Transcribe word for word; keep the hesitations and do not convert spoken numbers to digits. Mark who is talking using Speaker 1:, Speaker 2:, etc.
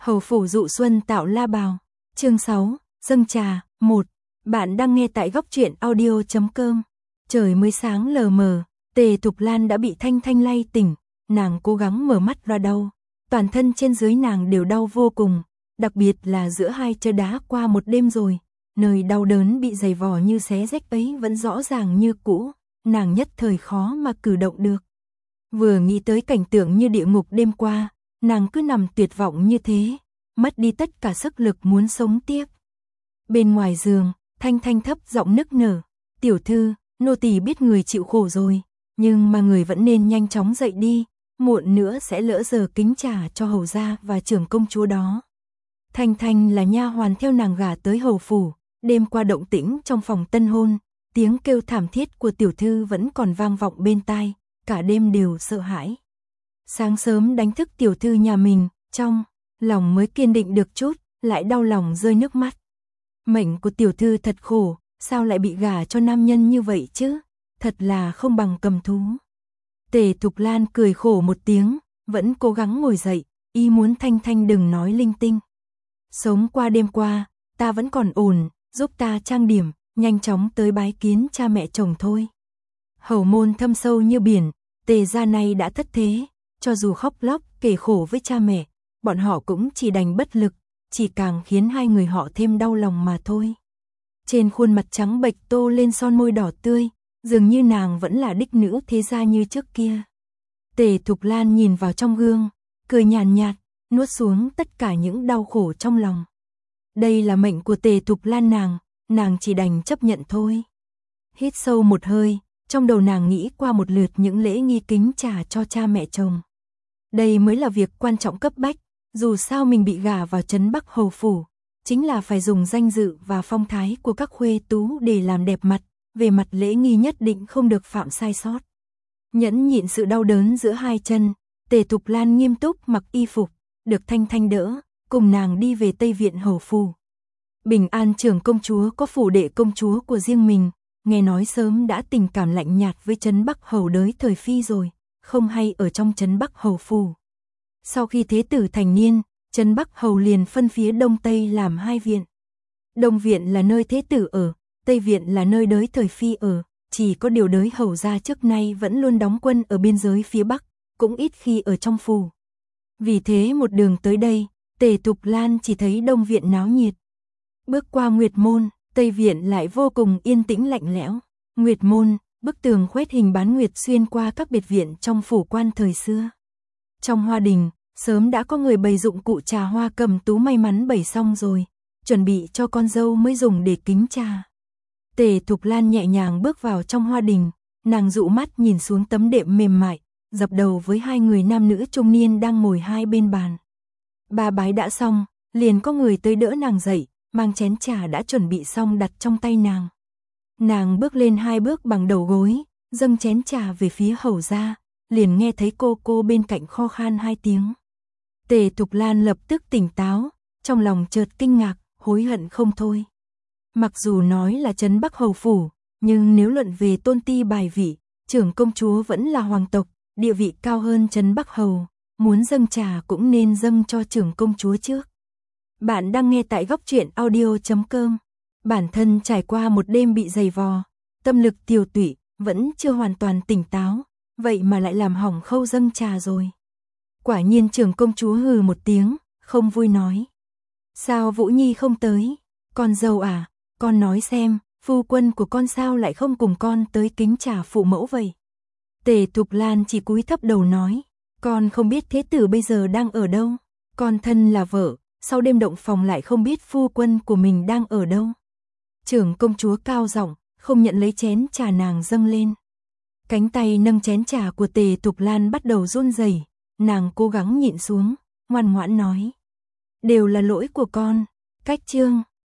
Speaker 1: Hầu phủ dụ xuân tạo la bào. Chương sáu, dâng trà. Một. Bạn đang nghe tại góc truyện audio chấm com. Trời mới sáng lờ mờ, Tề Thục Lan đã bị Thanh Thanh lay tỉnh, nàng cố gắng mở mắt ra đau, toàn thân trên dưới nàng đều đau vô cùng, đặc biệt là giữa hai chân đá qua một đêm rồi, nơi đau đớn bị giày vò như xé rách ấy vẫn rõ ràng như cũ, nàng nhất thời khó mà cử động được. Vừa nghĩ tới cảnh tượng như địa ngục đêm qua, nàng cứ nằm tuyệt vọng như thế, mất đi tất cả sức lực muốn sống tiếp. Bên ngoài giường, Thanh Thanh thấp giọng nức nở, "Tiểu thư, nô tỳ biết người chịu khổ rồi, nhưng mà người vẫn nên nhanh chóng dậy đi, muộn nữa sẽ lỡ giờ kính trà cho hầu gia và trưởng công chúa đó." Thanh Thanh là nha hoàn theo nàng gả tới hầu phủ, đêm qua động tĩnh trong phòng tân hôn, tiếng kêu thảm thiết của tiểu thư vẫn còn vang vọng bên tai, cả đêm đều sợ hãi. Sáng sớm đánh thức tiểu thư nhà mình, trong lòng mới kiên định được chút, lại đau lòng rơi nước mắt. Mệnh của tiểu thư thật khổ, sao lại bị gả cho nam nhân như vậy chứ, thật là không bằng cầm thú. Tề Thục Lan cười khổ một tiếng, vẫn cố gắng ngồi dậy, y muốn Thanh Thanh đừng nói linh tinh. Sống qua đêm qua, ta vẫn còn ổn, giúp ta trang điểm, nhanh chóng tới bái kiến cha mẹ chồng thôi. Hầu môn thâm sâu như biển, Tề gia này đã thất thế, cho dù khóc lóc kể khổ với cha mẹ, bọn họ cũng chỉ đành bất lực, chỉ càng khiến hai người họ thêm đau lòng mà thôi. Trên khuôn mặt trắng bệch tô lên son môi đỏ tươi, dường như nàng vẫn là đích nữ thế gia như trước kia. Tề Thục Lan nhìn vào trong gương, cười nhàn nhạt, nuốt xuống tất cả những đau khổ trong lòng. Đây là mệnh của Tề Thục Lan nàng, nàng chỉ đành chấp nhận thôi. Hít sâu một hơi, trong đầu nàng nghĩ qua một lượt những lễ nghi kính trà cho cha mẹ chồng. Đây mới là việc quan trọng cấp bách, dù sao mình bị gả vào trấn Bắc hầu phủ, chính là phải dùng danh dự và phong thái của các khuê tú để làm đẹp mặt, về mặt lễ nghi nhất định không được phạm sai sót. Nhẫn nhịn sự đau đớn giữa hai chân, Tề Thục Lan nghiêm túc mặc y phục, được Thanh Thanh đỡ, cùng nàng đi về Tây viện hầu phủ. Bình An trưởng công chúa có phủ đệ công chúa của riêng mình, nghe nói sớm đã tình cảm lạnh nhạt với trấn Bắc hầu đới thời phi rồi, không hay ở trong trấn Bắc hầu phủ. Sau khi thế tử thành niên, trấn Bắc hầu liền phân phía đông tây làm hai viện. Đông viện là nơi thế tử ở, Tây viện là nơi đới thời phi ở, chỉ có điều đới hầu gia trước nay vẫn luôn đóng quân ở biên giới phía bắc, cũng ít khi ở trong phủ. Vì thế một đường tới đây, Tề Thục Lan chỉ thấy đông viện náo nhiệt. Bước qua Nguyệt môn, Tây viện lại vô cùng yên tĩnh lạnh lẽo. Nguyệt môn, bức tường khoét hình bán nguyệt xuyên qua các biệt viện trong phủ quan thời xưa. Trong hoa đình, sớm đã có người bày dụng cụ trà hoa cầm tú may mắn bày xong rồi, chuẩn bị cho con dâu mới dùng để kính trà. Tề Thục Lan nhẹ nhàng bước vào trong hoa đình, nàng dụ mắt nhìn xuống tấm đệm mềm mại, dập đầu với hai người nam nữ trung niên đang ngồi hai bên bàn. Ba bái đã xong, liền có người tới đỡ nàng dậy, mang chén trà đã chuẩn bị xong đặt trong tay nàng. Nàng bước lên hai bước bằng đầu gối, dâng chén trà về phía hầu gia, liền nghe thấy cô cô bên cạnh kho khan hai tiếng. Tề Thục Lan lập tức tỉnh táo, trong lòng chợt kinh ngạc, hối hận không thôi. Mặc dù nói là trấn Bắc hầu phủ, nhưng nếu luận về tôn ti bài vị, trưởng công chúa vẫn là hoàng tộc, địa vị cao hơn trấn Bắc hầu, muốn dâng trà cũng nên dâng cho trưởng công chúa trước. Bạn đang nghe tại góc truyện audio chấm com. Bản thân trải qua một đêm bị giày vò, tâm lực tiều tụy, vẫn chưa hoàn toàn tỉnh táo, vậy mà lại làm hỏng khâu dâng trà rồi. Quả nhiên trưởng công chúa hừ một tiếng, không vui nói: "Sao Vũ Nhi không tới? Con dâu à, con nói xem, phu quân của con sao lại không cùng con tới kính trà phụ mẫu vậy?" Tề Thục Lan chỉ cúi thấp đầu nói: "Con không biết thế tử bây giờ đang ở đâu, con thân là vợ, sau đêm động phòng lại không biết phu quân của mình đang ở đâu." Trưởng công chúa cao giọng, không nhận lấy chén trà nàng dâng lên. Cánh tay nâng chén trà của Tề Thục Lan bắt đầu run rẩy, nàng cố gắng nhịn xuống, ngoan ngoãn nói: "Đều là lỗi của con." Cách chương